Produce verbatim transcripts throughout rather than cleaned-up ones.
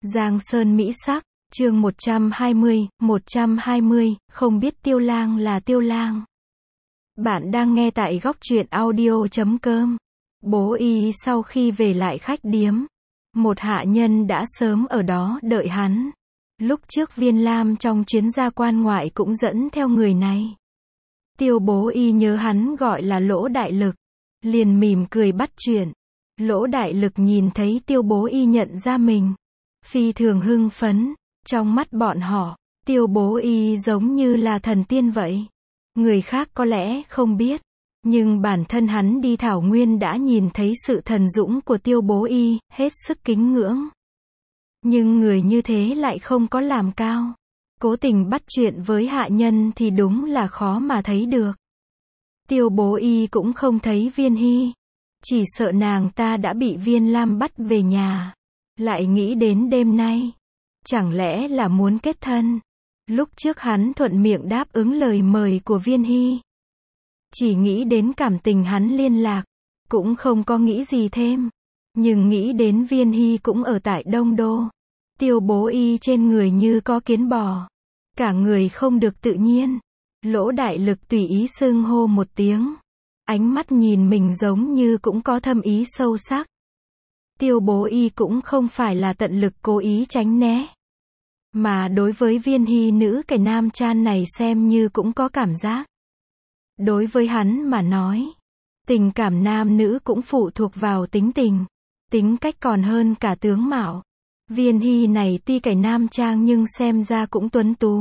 Giang Sơn Mỹ Sắc, chương một trăm hai mươi, một trăm hai mươi, không biết Tiêu Lang là Tiêu Lang. Bạn đang nghe tại góc truyện audio chấm com. Bố Y sau khi về lại khách điếm, một hạ nhân đã sớm ở đó đợi hắn. Lúc trước Viên Lam trong chuyến gia quan ngoại cũng dẫn theo người này. Tiêu Bố Y nhớ hắn gọi là Lỗ Đại Lực, liền mỉm cười bắt chuyện. Lỗ Đại Lực nhìn thấy Tiêu Bố Y nhận ra mình, phi thường hưng phấn. Trong mắt bọn họ, Tiêu Bố Y giống như là thần tiên vậy. Người khác có lẽ không biết, nhưng bản thân hắn đi thảo nguyên đã nhìn thấy sự thần dũng của Tiêu Bố Y, hết sức kính ngưỡng. Nhưng người như thế lại không có làm cao, cố tình bắt chuyện với hạ nhân thì đúng là khó mà thấy được. Tiêu Bố Y cũng không thấy Viên Hy, chỉ sợ nàng ta đã bị Viên Lam bắt về nhà. Lại nghĩ đến đêm nay, chẳng lẽ là muốn kết thân. Lúc trước hắn thuận miệng đáp ứng lời mời của Viên Hy, chỉ nghĩ đến cảm tình hắn liên lạc, cũng không có nghĩ gì thêm. Nhưng nghĩ đến Viên Hy cũng ở tại Đông Đô, Tiêu Bố Y trên người như có kiến bò, cả người không được tự nhiên. Lỗ Đại Lực tùy ý xưng hô một tiếng, ánh mắt nhìn mình giống như cũng có thâm ý sâu sắc. Tiêu Bố Y cũng không phải là tận lực cố ý tránh né, mà đối với Viên Hy nữ kẻ nam chan này xem như cũng có cảm giác. Đối với hắn mà nói, tình cảm nam nữ cũng phụ thuộc vào tính tình, tính cách còn hơn cả tướng mạo. Viên Hy này tuy kẻ nam trang nhưng xem ra cũng tuấn tú.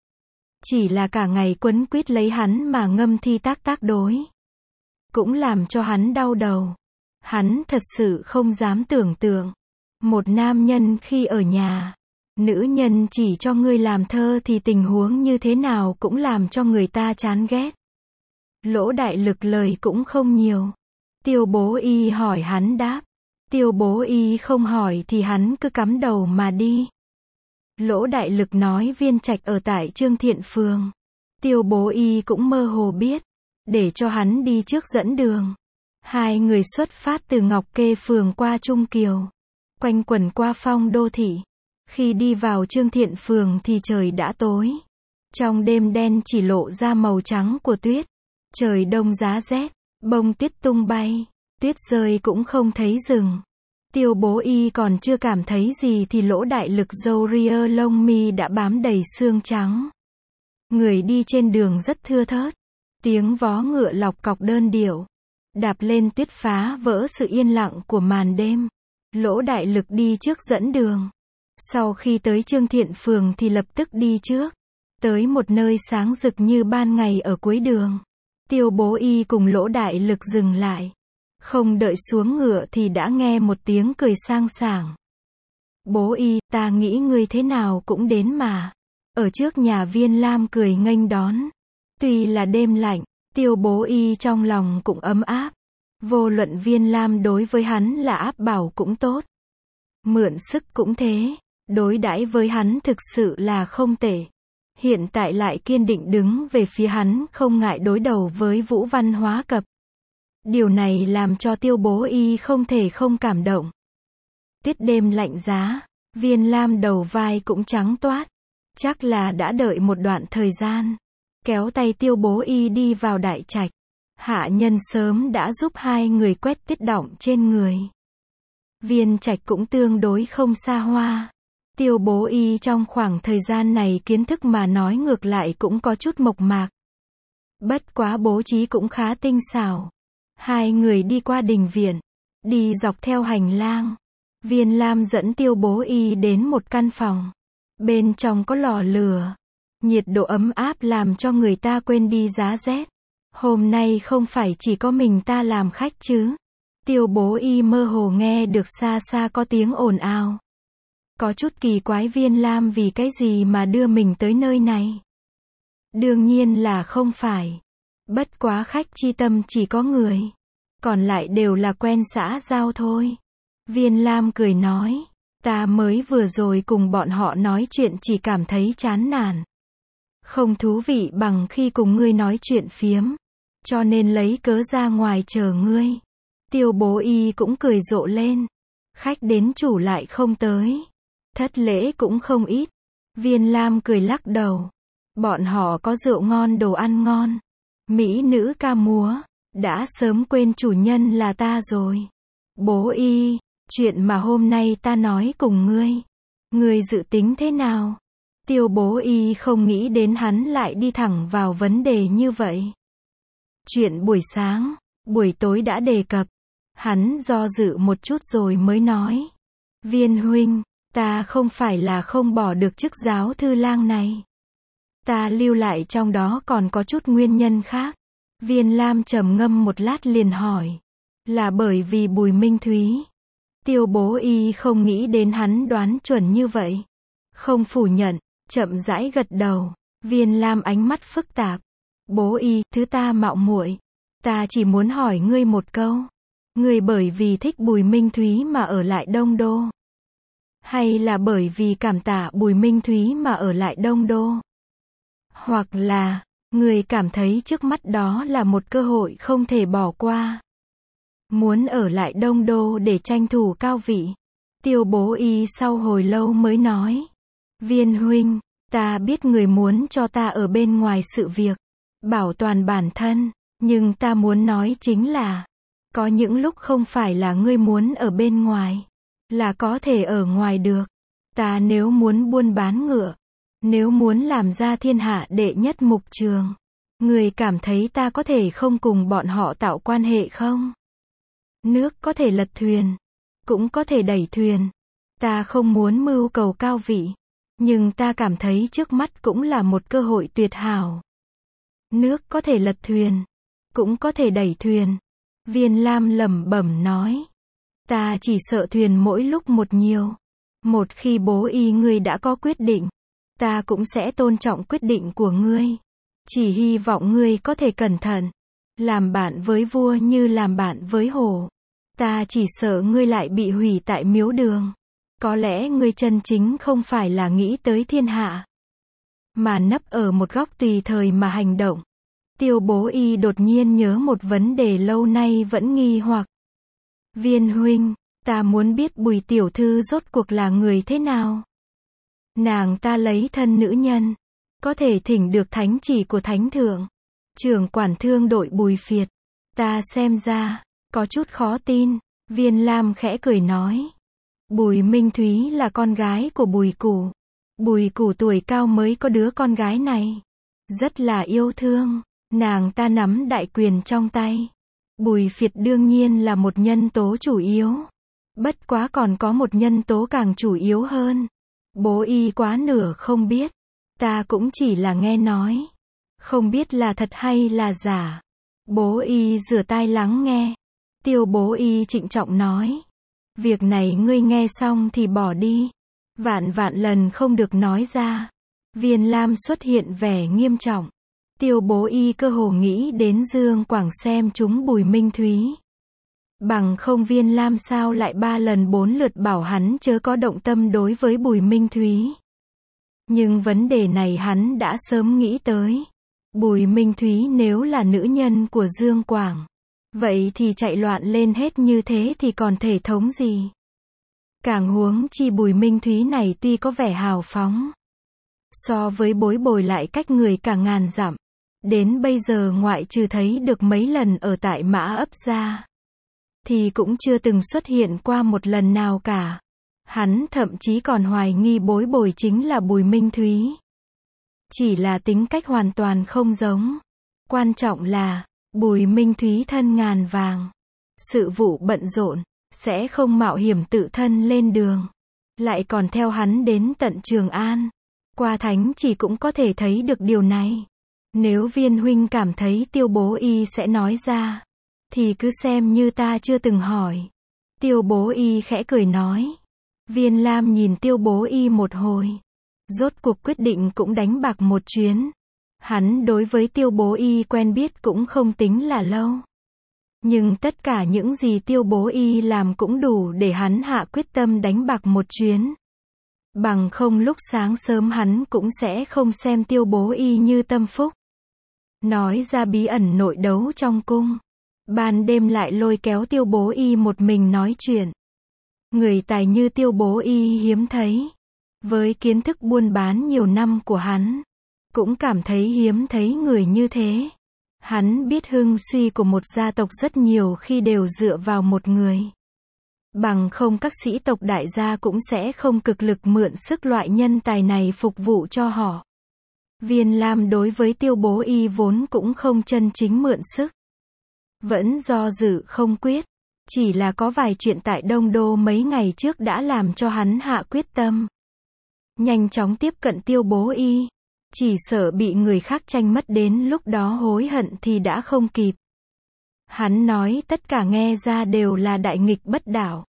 Chỉ là cả ngày quấn quýt lấy hắn mà ngâm thi tác tác đối, cũng làm cho hắn đau đầu. Hắn thật sự không dám tưởng tượng, một nam nhân khi ở nhà, nữ nhân chỉ cho ngươi làm thơ thì tình huống như thế nào cũng làm cho người ta chán ghét. Lỗ Đại Lực lời cũng không nhiều. Tiêu Bố Y hỏi hắn đáp. Tiêu Bố Y không hỏi thì hắn cứ cắm đầu mà đi. Lỗ Đại Lực nói Viên Trạch ở tại Trương Thiện Phường. Tiêu Bố Y cũng mơ hồ biết, để cho hắn đi trước dẫn đường. Hai người xuất phát từ Ngọc Kê Phường qua Trung Kiều, quanh quẩn qua Phong Đô Thị. Khi đi vào Trương Thiện Phường thì trời đã tối. Trong đêm đen chỉ lộ ra màu trắng của tuyết. Trời đông giá rét, bông tuyết tung bay, tuyết rơi cũng không thấy dừng. Tiêu Bố Y còn chưa cảm thấy gì thì Lỗ Đại Lực râu ria lông mi đã bám đầy xương trắng. Người đi trên đường rất thưa thớt, tiếng vó ngựa lọc cọc đơn điệu, đạp lên tuyết phá vỡ sự yên lặng của màn đêm. Lỗ Đại Lực đi trước dẫn đường. Sau khi tới Trương Thiện Phường thì lập tức đi trước, tới một nơi sáng rực như ban ngày ở cuối đường. Tiêu Bố Y cùng Lỗ Đại Lực dừng lại. Không đợi xuống ngựa thì đã nghe một tiếng cười sang sảng. Bố Y, ta nghĩ ngươi thế nào cũng đến mà. Ở trước nhà Viên Lam cười nghênh đón. Tuy là đêm lạnh, Tiêu Bố Y trong lòng cũng ấm áp. Vô luận Viên Lam đối với hắn là áp bảo cũng tốt, mượn sức cũng thế, đối đãi với hắn thực sự là không tệ. Hiện tại lại kiên định đứng về phía hắn, không ngại đối đầu với Vũ Văn Hóa Cập. Điều này làm cho Tiêu Bố Y không thể không cảm động. Tuyết đêm lạnh giá, Viên Lam đầu vai cũng trắng toát, chắc là đã đợi một đoạn thời gian. Kéo tay Tiêu Bố Y đi vào đại trạch. Hạ nhân sớm đã giúp hai người quét tuyết đọng trên người. Viên trạch cũng tương đối không xa hoa. Tiêu Bố Y trong khoảng thời gian này kiến thức mà nói ngược lại cũng có chút mộc mạc. Bất quá bố trí cũng khá tinh xảo. Hai người đi qua đình viện, đi dọc theo hành lang. Viên Lam dẫn Tiêu Bố Y đến một căn phòng. Bên trong có lò lửa, nhiệt độ ấm áp làm cho người ta quên đi giá rét. Hôm nay không phải chỉ có mình ta làm khách chứ? Tiêu Bố Y mơ hồ nghe được xa xa có tiếng ồn ào. Có chút kỳ quái Viên Lam vì cái gì mà đưa mình tới nơi này. Đương nhiên là không phải. Bất quá khách chi tâm chỉ có người, còn lại đều là quen xã giao thôi. Viên Lam cười nói, ta mới vừa rồi cùng bọn họ nói chuyện chỉ cảm thấy chán nản. Không thú vị bằng khi cùng ngươi nói chuyện phiếm, cho nên lấy cớ ra ngoài chờ ngươi. Tiêu Bố Y cũng cười rộ lên. Khách đến chủ lại không tới. Thất lễ cũng không ít. Viên Lam cười lắc đầu. Bọn họ có rượu ngon đồ ăn ngon. Mỹ nữ ca múa. Đã sớm quên chủ nhân là ta rồi. Bố y, chuyện mà hôm nay ta nói cùng ngươi. Ngươi dự tính thế nào? Tiêu bố y không nghĩ đến hắn lại đi thẳng vào vấn đề như vậy. Chuyện buổi sáng, buổi tối đã đề cập. Hắn do dự một chút rồi mới nói. Viên huynh, ta không phải là không bỏ được chức giáo thư lang này. Ta lưu lại trong đó còn có chút nguyên nhân khác. Viên Lam trầm ngâm một lát liền hỏi. Là bởi vì Bùi Minh Thúy. Tiêu bố y không nghĩ đến hắn đoán chuẩn như vậy. Không phủ nhận, chậm rãi gật đầu. Viên Lam ánh mắt phức tạp. Bố y, thứ ta mạo muội. Ta chỉ muốn hỏi ngươi một câu. Ngươi bởi vì thích Bùi Minh Thúy mà ở lại Đông Đô? Hay là bởi vì cảm tạ Bùi Minh Thúy mà ở lại Đông Đô? Hoặc là, ngươi cảm thấy trước mắt đó là một cơ hội không thể bỏ qua. Muốn ở lại Đông Đô để tranh thủ cao vị. Tiêu bố y sau hồi lâu mới nói. Viên huynh, ta biết người muốn cho ta ở bên ngoài sự việc. Bảo toàn bản thân. Nhưng ta muốn nói chính là. Có những lúc không phải là ngươi muốn ở bên ngoài. Là có thể ở ngoài được. Ta nếu muốn buôn bán ngựa. Nếu muốn làm ra thiên hạ đệ nhất mục trường. Ngươi cảm thấy ta có thể không cùng bọn họ tạo quan hệ không? Nước có thể lật thuyền. Cũng có thể đẩy thuyền. Ta không muốn mưu cầu cao vị. Nhưng ta cảm thấy trước mắt cũng là một cơ hội tuyệt hảo. Nước có thể lật thuyền. Cũng có thể đẩy thuyền. Viên Lam lẩm bẩm nói. Ta chỉ sợ thuyền mỗi lúc một nhiều. Một khi bố y ngươi đã có quyết định. Ta cũng sẽ tôn trọng quyết định của ngươi. Chỉ hy vọng ngươi có thể cẩn thận. Làm bạn với vua như làm bạn với hổ. Ta chỉ sợ ngươi lại bị hủy tại miếu đường. Có lẽ ngươi chân chính không phải là nghĩ tới thiên hạ. Mà nấp ở một góc tùy thời mà hành động. Tiêu bố y đột nhiên nhớ một vấn đề lâu nay vẫn nghi hoặc. Viên huynh, ta muốn biết Bùi tiểu thư rốt cuộc là người thế nào? Nàng ta lấy thân nữ nhân. Có thể thỉnh được thánh chỉ của thánh thượng. Trưởng quản thương đội Bùi Phiệt. Ta xem ra, có chút khó tin. Viên Lam khẽ cười nói. Bùi Minh Thúy là con gái của Bùi Củ. Bùi Củ tuổi cao mới có đứa con gái này. Rất là yêu thương. Nàng ta nắm đại quyền trong tay. Bùi Phiệt đương nhiên là một nhân tố chủ yếu. Bất quá còn có một nhân tố càng chủ yếu hơn. Bố y quá nửa không biết. Ta cũng chỉ là nghe nói. Không biết là thật hay là giả. Bố y rửa tai lắng nghe. Tiêu bố y trịnh trọng nói. Việc này ngươi nghe xong thì bỏ đi. Vạn vạn lần không được nói ra. Viên Lam xuất hiện vẻ nghiêm trọng. Tiêu bố y cơ hồ nghĩ đến Dương Quảng xem chúng Bùi Minh Thúy. Bằng không Viên Lam sao lại ba lần bốn lượt bảo hắn chớ có động tâm đối với Bùi Minh Thúy. Nhưng vấn đề này hắn đã sớm nghĩ tới. Bùi Minh Thúy nếu là nữ nhân của Dương Quảng. Vậy thì chạy loạn lên hết như thế thì còn thể thống gì? Càng huống chi Bùi Minh Thúy này tuy có vẻ hào phóng. So với Bối Bồi lại cách người cả ngàn dặm. Đến bây giờ ngoại trừ thấy được mấy lần ở tại Mã Ấp ra. Thì cũng chưa từng xuất hiện qua một lần nào cả. Hắn thậm chí còn hoài nghi Bối Bồi chính là Bùi Minh Thúy. Chỉ là tính cách hoàn toàn không giống. Quan trọng là, Bùi Minh Thúy thân ngàn vàng. Sự vụ bận rộn, sẽ không mạo hiểm tự thân lên đường. Lại còn theo hắn đến tận Trường An. Qua thánh chỉ cũng có thể thấy được điều này. Nếu Viên huynh cảm thấy Tiêu bố y sẽ nói ra. Thì cứ xem như ta chưa từng hỏi. Tiêu bố y khẽ cười nói. Viên Lam nhìn Tiêu bố y một hồi. Rốt cuộc quyết định cũng đánh bạc một chuyến. Hắn đối với Tiêu bố y quen biết cũng không tính là lâu. Nhưng tất cả những gì Tiêu bố y làm cũng đủ để hắn hạ quyết tâm đánh bạc một chuyến. Bằng không lúc sáng sớm hắn cũng sẽ không xem Tiêu bố y như tâm phúc. Nói ra bí ẩn nội đấu trong cung. Ban đêm lại lôi kéo Tiêu bố y một mình nói chuyện. Người tài như Tiêu bố y hiếm thấy. Với kiến thức buôn bán nhiều năm của hắn, cũng cảm thấy hiếm thấy người như thế. Hắn biết hưng suy của một gia tộc rất nhiều khi đều dựa vào một người. Bằng không các sĩ tộc đại gia cũng sẽ không cực lực mượn sức loại nhân tài này phục vụ cho họ. Viên Lam đối với Tiêu Bố Y vốn cũng không chân chính mượn sức. Vẫn do dự không quyết. Chỉ là có vài chuyện tại Đông Đô mấy ngày trước đã làm cho hắn hạ quyết tâm. Nhanh chóng tiếp cận Tiêu Bố Y. Chỉ sợ bị người khác tranh mất đến lúc đó hối hận thì đã không kịp. Hắn nói tất cả nghe ra đều là đại nghịch bất đạo.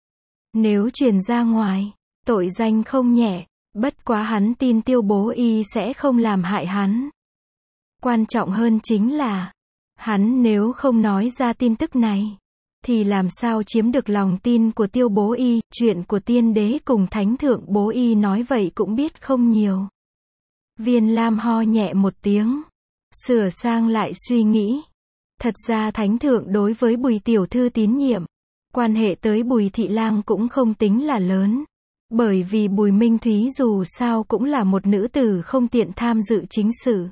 Nếu truyền ra ngoài, tội danh không nhẹ, bất quá hắn tin Tiêu Bố Y sẽ không làm hại hắn. Quan trọng hơn chính là, hắn nếu không nói ra tin tức này, thì làm sao chiếm được lòng tin của Tiêu Bố Y, chuyện của tiên đế cùng thánh thượng Bố Y nói vậy cũng biết không nhiều. Viên Lam ho nhẹ một tiếng, sửa sang lại suy nghĩ. Thật ra thánh thượng đối với Bùi tiểu thư tín nhiệm, quan hệ tới Bùi thị lang cũng không tính là lớn. Bởi vì Bùi Minh Thúy dù sao cũng là một nữ tử không tiện tham dự chính sự.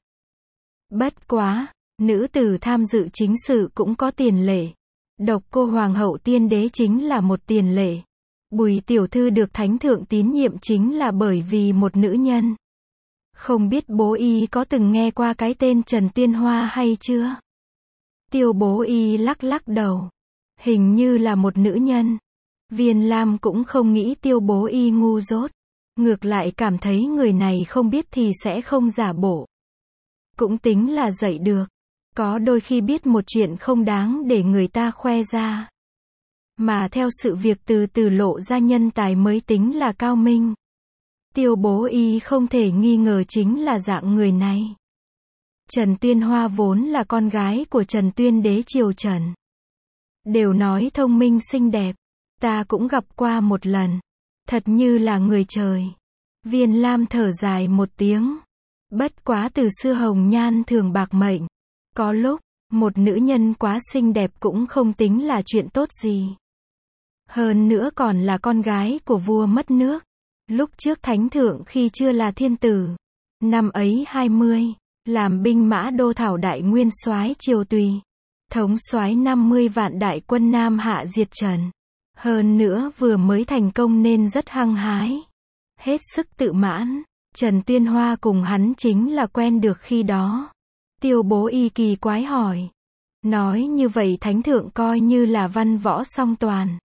Bất quá, nữ tử tham dự chính sự cũng có tiền lệ. Độc cô hoàng hậu tiên đế chính là một tiền lệ. Bùi tiểu thư được thánh thượng tín nhiệm chính là bởi vì một nữ nhân. Không biết Bố Y có từng nghe qua cái tên Trần Tuyên Hoa hay chưa? Tiêu Bố Y lắc lắc đầu. Hình như là một nữ nhân. Viên Lam cũng không nghĩ Tiêu Bố Y ngu dốt. Ngược lại cảm thấy người này không biết thì sẽ không giả bộ. Cũng tính là dạy được. Có đôi khi biết một chuyện không đáng để người ta khoe ra. Mà theo sự việc từ từ lộ ra nhân tài mới tính là cao minh. Tiêu Bố Y không thể nghi ngờ chính là dạng người này. Trần Tuyên Hoa vốn là con gái của Trần Tuyên đế triều Trần. Đều nói thông minh xinh đẹp. Ta cũng gặp qua một lần. Thật như là người trời. Viên Lam thở dài một tiếng. Bất quá từ xưa hồng nhan thường bạc mệnh. Có lúc, một nữ nhân quá xinh đẹp cũng không tính là chuyện tốt gì. Hơn nữa còn là con gái của vua mất nước. Lúc trước thánh thượng khi chưa là thiên tử. Năm ấy hai mươi, làm binh mã đô thảo đại nguyên soái triều Tùy. Thống soái năm mươi vạn đại quân Nam Hạ diệt Trần. Hơn nữa vừa mới thành công nên rất hăng hái. Hết sức tự mãn. Trần Tuyên Hoa cùng hắn chính là quen được khi đó. Tiêu Bố Y kỳ quái hỏi. Nói như vậy thánh thượng coi như là văn võ song toàn.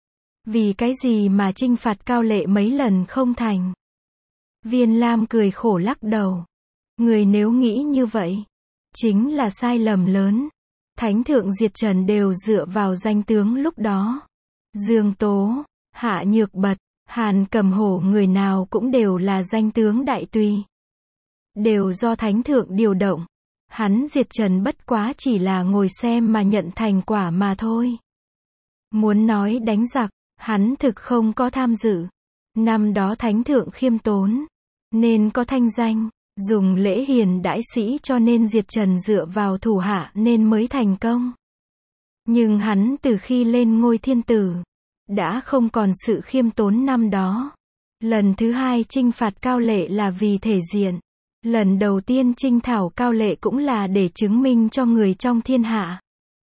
Vì cái gì mà trinh phạt Cao Lệ mấy lần không thành? Viên Lam cười khổ lắc đầu. Người nếu nghĩ như vậy, chính là sai lầm lớn. Thánh thượng diệt Trần đều dựa vào danh tướng lúc đó. Dương Tố, Hạ Nhược Bật, Hàn Cầm Hổ người nào cũng đều là danh tướng đại tùy. Đều do thánh thượng điều động. Hắn diệt Trần bất quá chỉ là ngồi xem mà nhận thành quả mà thôi. Muốn nói đánh giặc, hắn thực không có tham dự. Năm đó thánh thượng khiêm tốn, nên có thanh danh, dùng lễ hiền đãi sĩ cho nên diệt Trần dựa vào thủ hạ nên mới thành công. Nhưng hắn từ khi lên ngôi thiên tử, đã không còn sự khiêm tốn năm đó. Lần thứ hai trinh phạt Cao Lệ là vì thể diện. Lần đầu tiên trinh thảo Cao Lệ cũng là để chứng minh cho người trong thiên hạ.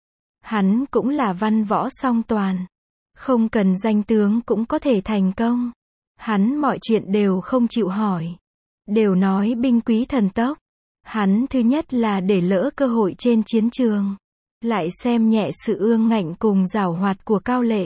Hắn cũng là văn võ song toàn. Không cần danh tướng cũng có thể thành công. Hắn mọi chuyện đều không chịu hỏi. Đều nói binh quý thần tốc. Hắn thứ nhất là để lỡ cơ hội trên chiến trường. Lại xem nhẹ sự ương ngạnh cùng giảo hoạt của Cao Lệ.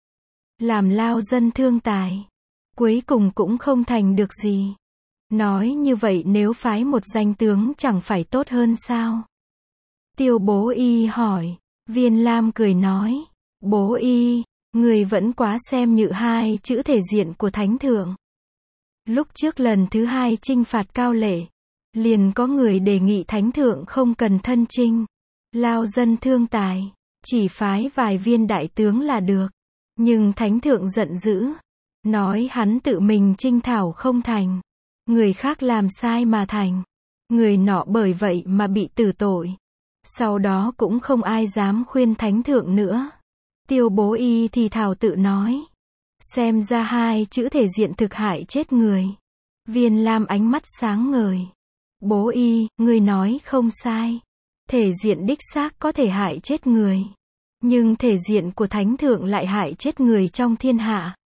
Làm lao dân thương tài. Cuối cùng cũng không thành được gì. Nói như vậy nếu phái một danh tướng chẳng phải tốt hơn sao? Tiêu Bố Y hỏi. Viên Lam cười nói. Bố Y, người vẫn quá xem nhự hai chữ thể diện của thánh thượng. Lúc trước lần thứ hai trinh phạt Cao Lệ, liền có người đề nghị thánh thượng không cần thân chinh. Lao dân thương tài, chỉ phái vài viên đại tướng là được. Nhưng thánh thượng giận dữ, nói hắn tự mình trinh thảo không thành. Người khác làm sai mà thành. Người nọ bởi vậy mà bị tử tội. Sau đó cũng không ai dám khuyên thánh thượng nữa. Tiêu Bố Y thì thảo tự nói. Xem ra hai chữ thể diện thực hại chết người. Viên Lam ánh mắt sáng ngời. Bố y, người nói không sai. Thể diện đích xác có thể hại chết người. Nhưng thể diện của thánh thượng lại hại chết người trong thiên hạ.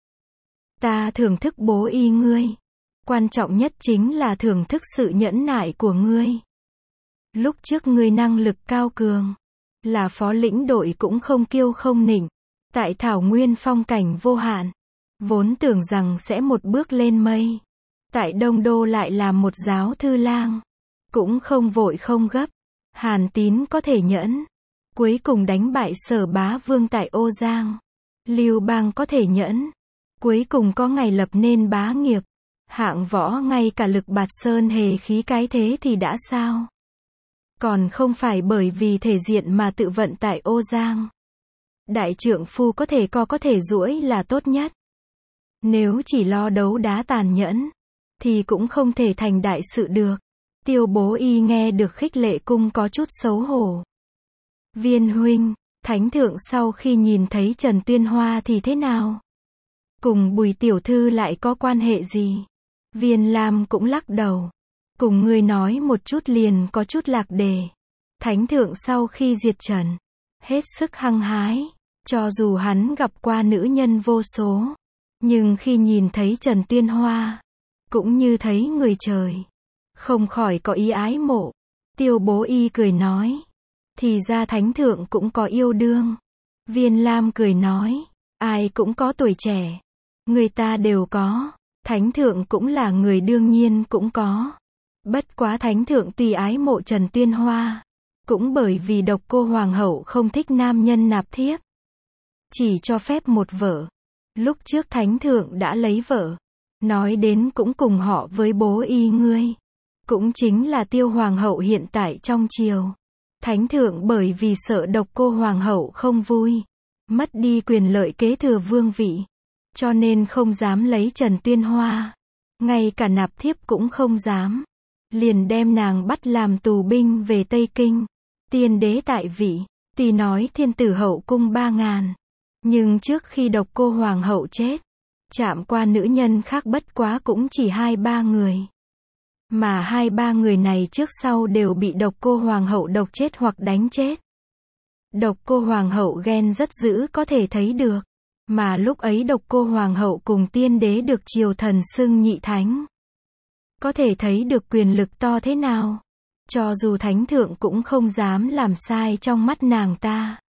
Ta thưởng thức bố y ngươi. Quan trọng nhất chính là thưởng thức sự nhẫn nại của ngươi. Lúc trước ngươi năng lực cao cường. Là phó lĩnh đội cũng không kiêu không nịnh. Tại thảo nguyên phong cảnh vô hạn. Vốn tưởng rằng sẽ một bước lên mây. Tại Đông Đô lại là một giáo thư lang. Cũng không vội không gấp. Hàn Tín có thể nhẫn. Cuối cùng đánh bại Sở Bá Vương tại Ô Giang. Lưu Bang có thể nhẫn. Cuối cùng có ngày lập nên bá nghiệp. Hạng Võ ngay cả Lực Bạt Sơn hề khí cái thế thì đã sao? Còn không phải bởi vì thể diện mà tự vận tại Ô Giang. Đại trượng phu có thể co có thể duỗi là tốt nhất. Nếu chỉ lo đấu đá tàn nhẫn, thì cũng không thể thành đại sự được. Tiêu Bố Y nghe được khích lệ cung có chút xấu hổ. Viên huynh, thánh thượng sau khi nhìn thấy Trần Tuyên Hoa thì thế nào? Cùng Bùi tiểu thư lại có quan hệ gì? Viên Lam cũng lắc đầu. Cùng ngươi nói một chút liền có chút lạc đề. Thánh thượng sau khi diệt Trần, hết sức hăng hái. Cho dù hắn gặp qua nữ nhân vô số, nhưng khi nhìn thấy Trần Tuyên Hoa, cũng như thấy người trời, không khỏi có ý ái mộ. Tiêu Bố Y cười nói. Thì ra thánh thượng cũng có yêu đương. Viên Lam cười nói. Ai cũng có tuổi trẻ. Người ta đều có. Thánh thượng cũng là người đương nhiên cũng có. Bất quá thánh thượng tuy ái mộ Trần Tuyên Hoa, cũng bởi vì Độc Cô Hoàng hậu không thích nam nhân nạp thiếp. Chỉ cho phép một vợ. Lúc trước thánh thượng đã lấy vợ. Nói đến cũng cùng họ với Bố Y ngươi. Cũng chính là Tiêu Hoàng hậu hiện tại trong triều. Thánh thượng bởi vì sợ Độc Cô Hoàng hậu không vui, mất đi quyền lợi kế thừa vương vị, cho nên không dám lấy Trần Tuyên Hoa. Ngay cả nạp thiếp cũng không dám. Liền đem nàng bắt làm tù binh về Tây Kinh. Tiên đế tại vị, tuy nói thiên tử hậu cung ba ngàn. Nhưng trước khi Độc Cô Hoàng hậu chết, chạm qua nữ nhân khác bất quá cũng chỉ hai ba người. Mà hai ba người này trước sau đều bị Độc Cô Hoàng hậu độc chết hoặc đánh chết. Độc Cô Hoàng hậu ghen rất dữ có thể thấy được. Mà lúc ấy Độc Cô Hoàng hậu cùng tiên đế được triều thần xưng nhị thánh. Có thể thấy được quyền lực to thế nào. Cho dù thánh thượng cũng không dám làm sai trong mắt nàng ta.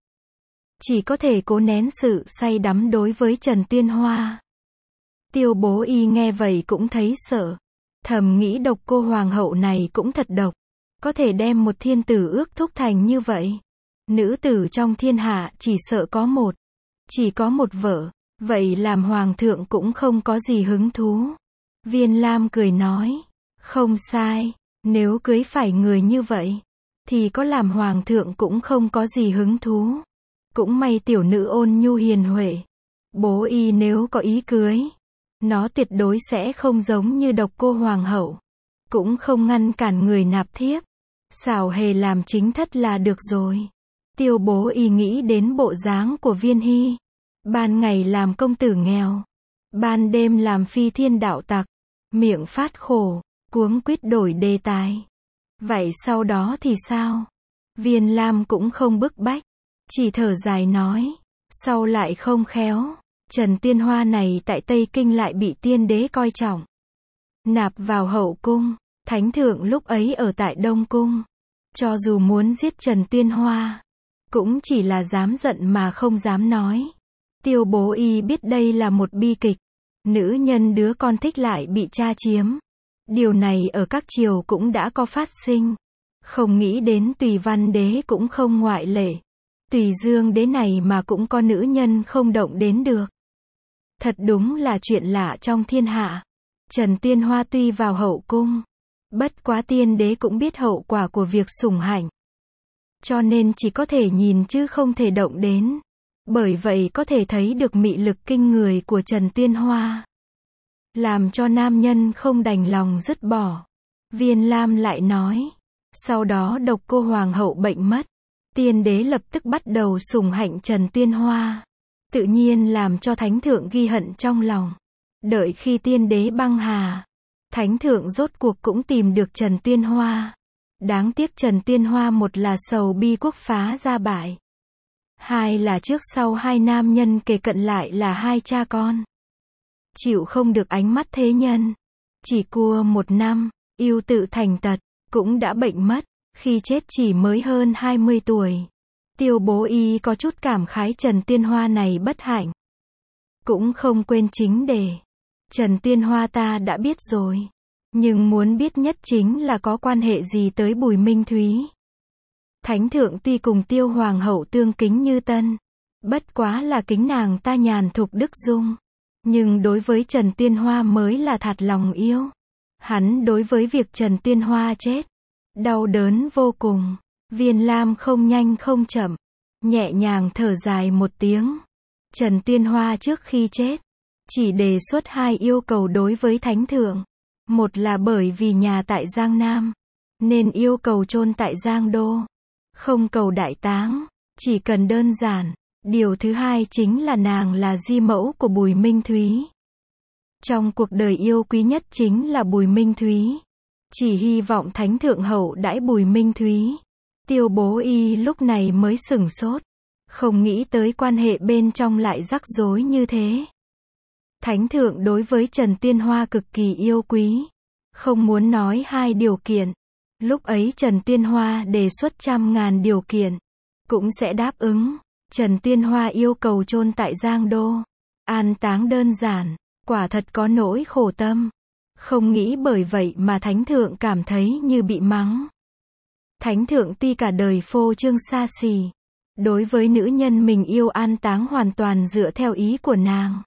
Chỉ có thể cố nén sự say đắm đối với Trần Tuyên Hoa. Tiêu Bố Y nghe vậy cũng thấy sợ. Thầm nghĩ Độc Cô Hoàng hậu này cũng thật độc. Có thể đem một thiên tử ước thúc thành như vậy. Nữ tử trong thiên hạ chỉ sợ có một. Chỉ có một vợ. Vậy làm hoàng thượng cũng không có gì hứng thú. Viên Lam cười nói. Không sai. Nếu cưới phải người như vậy, thì có làm hoàng thượng cũng không có gì hứng thú. Cũng may tiểu nữ ôn nhu hiền huệ. Bố Y nếu có ý cưới, nó tuyệt đối sẽ không giống như Độc Cô Hoàng hậu. Cũng không ngăn cản người nạp thiếp. Xảo hề làm chính thất là được rồi. Tiêu Bố Y nghĩ đến bộ dáng của Viên Hy. Ban ngày làm công tử nghèo. Ban đêm làm phi thiên đạo tặc. Miệng phát khổ. Cuống quýt đổi đề tài. Vậy sau đó thì sao? Viên Lam cũng không bức bách. Chỉ thở dài nói. Sau lại không khéo. Trần Tuyên Hoa này tại Tây Kinh lại bị tiên đế coi trọng. Nạp vào hậu cung. Thánh thượng lúc ấy ở tại Đông Cung. Cho dù muốn giết Trần Tuyên Hoa, cũng chỉ là dám giận mà không dám nói. Tiêu Bố Y biết đây là một bi kịch. Nữ nhân đứa con thích lại bị cha chiếm. Điều này ở các triều cũng đã có phát sinh. Không nghĩ đến Tùy Văn đế cũng không ngoại lệ. Tùy Dương đế này mà cũng có nữ nhân không động đến được. Thật đúng là chuyện lạ trong thiên hạ. Trần Tuyên Hoa tuy vào hậu cung, bất quá tiên đế cũng biết hậu quả của việc sủng hạnh. Cho nên chỉ có thể nhìn chứ không thể động đến. Bởi vậy có thể thấy được mị lực kinh người của Trần Tuyên Hoa. Làm cho nam nhân không đành lòng dứt bỏ. Viên Lam lại nói. Sau đó Độc Cô Hoàng hậu bệnh mất. Tiên đế lập tức bắt đầu sủng hạnh Trần Tuyên Hoa. tự nhiên làm cho thánh thượng ghi hận trong lòng. Đợi khi tiên đế băng hà, thánh thượng rốt cuộc cũng tìm được Trần Tuyên Hoa. Đáng tiếc Trần Tuyên Hoa một là sầu bi quốc phá ra bại, hai là trước sau hai nam nhân kề cận lại là hai cha con. Chịu không được ánh mắt thế nhân. Chỉ cua một năm, yêu tự thành tật, cũng đã bệnh mất, khi chết chỉ mới hơn hai mươi tuổi. Tiêu Bố Y có chút cảm khái Trần Tuyên Hoa này bất hạnh. Cũng không quên chính đề. Trần Tuyên Hoa ta đã biết rồi. Nhưng muốn biết nhất chính là có quan hệ gì tới Bùi Minh Thúy. Thánh thượng tuy cùng Tiêu Hoàng hậu tương kính như tân, bất quá là kính nàng ta nhàn thục đức dung. Nhưng đối với Trần Tuyên Hoa mới là thật lòng yêu. Hắn đối với việc Trần Tuyên Hoa chết, đau đớn vô cùng. Viên Lam không nhanh không chậm, nhẹ nhàng thở dài một tiếng. Trần Tuyên Hoa trước khi chết, chỉ đề xuất hai yêu cầu đối với thánh thượng. Một là bởi vì nhà tại Giang Nam, nên yêu cầu chôn tại Giang Đô. Không cầu đại táng, chỉ cần đơn giản. Điều thứ hai chính là nàng là di mẫu của Bùi Minh Thúy. Trong cuộc đời yêu quý nhất chính là Bùi Minh Thúy. Chỉ hy vọng thánh thượng hậu đãi Bùi Minh Thúy. Tiêu Bố Y lúc này mới sửng sốt. Không nghĩ tới quan hệ bên trong lại rắc rối như thế. Thánh thượng đối với Trần Tuyên Hoa cực kỳ yêu quý. Không muốn nói hai điều kiện. Lúc ấy Trần Tuyên Hoa đề xuất trăm ngàn điều kiện, cũng sẽ đáp ứng. Trần Tuyên Hoa yêu cầu chôn tại Giang Đô. An táng đơn giản, quả thật có nỗi khổ tâm. Không nghĩ bởi vậy mà thánh thượng cảm thấy như bị mắng. Thánh thượng tuy cả đời phô trương xa xỉ, đối với nữ nhân mình yêu an táng hoàn toàn dựa theo ý của nàng.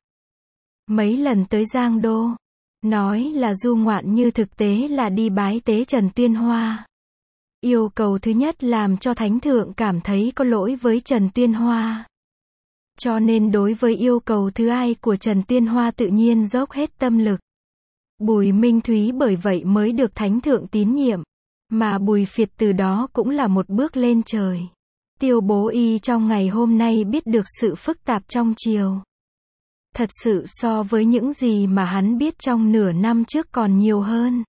Mấy lần tới Giang Đô, nói là du ngoạn như thực tế là đi bái tế Trần Tuyên Hoa. Yêu cầu thứ nhất làm cho thánh thượng cảm thấy có lỗi với Trần Tuyên Hoa. Cho nên đối với yêu cầu thứ hai của Trần Tuyên Hoa tự nhiên dốc hết tâm lực. Bùi Minh Thúy bởi vậy mới được thánh thượng tín nhiệm. Mà Bùi Phiệt từ đó cũng là một bước lên trời. Tiêu Bố Y trong ngày hôm nay biết được sự phức tạp trong triều. Thật sự so với những gì mà hắn biết trong nửa năm trước còn nhiều hơn.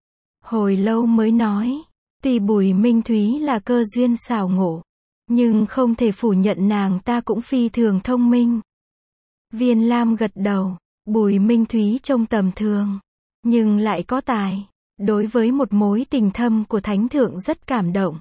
Hồi lâu mới nói. Tuy Bùi Minh Thúy là cơ duyên xảo ngộ, nhưng không thể phủ nhận nàng ta cũng phi thường thông minh. Viên Lam gật đầu. Bùi Minh Thúy trông tầm thường, nhưng lại có tài. Đối với một mối tình thâm của thánh thượng rất cảm động.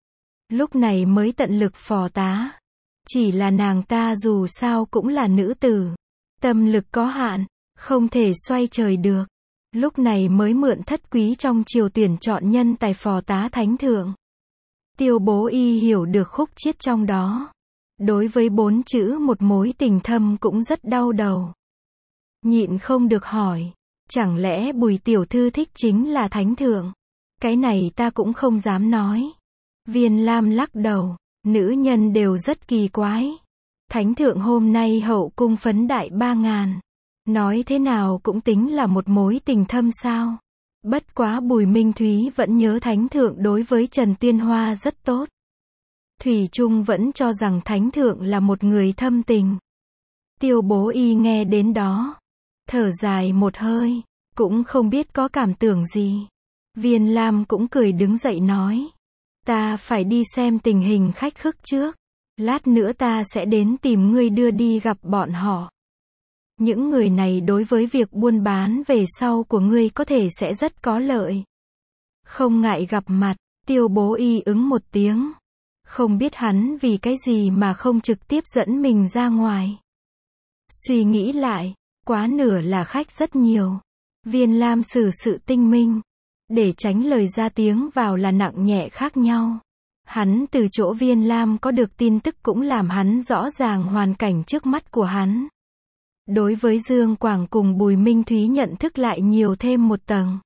Lúc này mới tận lực phò tá. Chỉ là nàng ta dù sao cũng là nữ tử. Tâm lực có hạn, không thể xoay trời được. Lúc này mới mượn thất quý trong triều tuyển chọn nhân tài phò tá thánh thượng. Tiêu Bố Y hiểu được khúc chiết trong đó. Đối với bốn chữ một mối tình thâm cũng rất đau đầu. Nhịn không được hỏi. Chẳng lẽ Bùi tiểu thư thích chính là thánh thượng? Cái này ta cũng không dám nói. Viên Lam lắc đầu. Nữ nhân đều rất kỳ quái. Thánh thượng hôm nay hậu cung phấn đại ba ngàn. Nói thế nào cũng tính là một mối tình thâm sao. Bất quá Bùi Minh Thúy vẫn nhớ thánh thượng đối với Trần Tuyên Hoa rất tốt. Thủy Trung vẫn cho rằng thánh thượng là một người thâm tình. Tiêu Bố Y nghe đến đó, thở dài một hơi, cũng không biết có cảm tưởng gì. Viên Lam cũng cười đứng dậy nói. Ta phải đi xem tình hình khách khức trước. Lát nữa ta sẽ đến tìm ngươi đưa đi gặp bọn họ. Những người này đối với việc buôn bán về sau của ngươi có thể sẽ rất có lợi. Không ngại gặp mặt. Tiêu Bố Y ứng một tiếng. Không biết hắn vì cái gì mà không trực tiếp dẫn mình ra ngoài. Suy nghĩ lại, quá nửa là khách rất nhiều. Viên Lam xử sự tinh minh. Để tránh lời ra tiếng vào là nặng nhẹ khác nhau. Hắn từ chỗ Viên Lam có được tin tức cũng làm hắn rõ ràng hoàn cảnh trước mắt của hắn. Đối với Dương Quảng cùng Bùi Minh Thúy nhận thức lại nhiều thêm một tầng.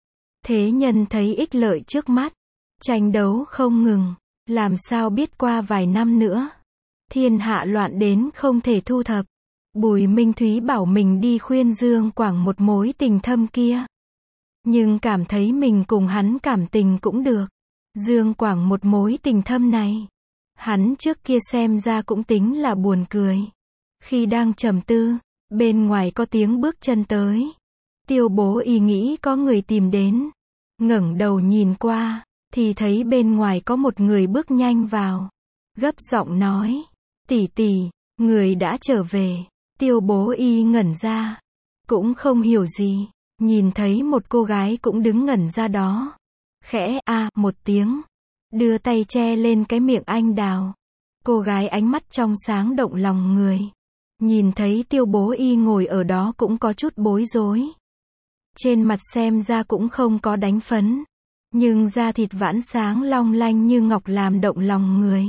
Thế nhân thấy ích lợi trước mắt. Tranh đấu không ngừng. Làm sao biết qua vài năm nữa. Thiên hạ loạn đến không thể thu thập. Bùi Minh Thúy bảo mình đi khuyên Dương Quảng một mối tình thâm kia. Nhưng cảm thấy mình cùng hắn cảm tình cũng được. Dương Quảng một mối tình thâm này. Hắn trước kia xem ra cũng tính là buồn cười. Khi đang trầm tư, bên ngoài có tiếng bước chân tới. Tiêu Bố Y nghĩ có người tìm đến. Ngẩng đầu nhìn qua, thì thấy bên ngoài có một người bước nhanh vào. Gấp giọng nói, tỷ tỷ, người đã trở về. Tiêu Bố Y ngẩn ra, cũng không hiểu gì, nhìn thấy một cô gái cũng đứng ngẩn ra đó. Khẽ a à, một tiếng, đưa tay che lên cái miệng anh đào. Cô gái ánh mắt trong sáng động lòng người. Nhìn thấy Tiêu Bố Y ngồi ở đó cũng có chút bối rối. Trên mặt xem ra cũng không có đánh phấn, nhưng da thịt vãn sáng long lanh như ngọc làm động lòng người.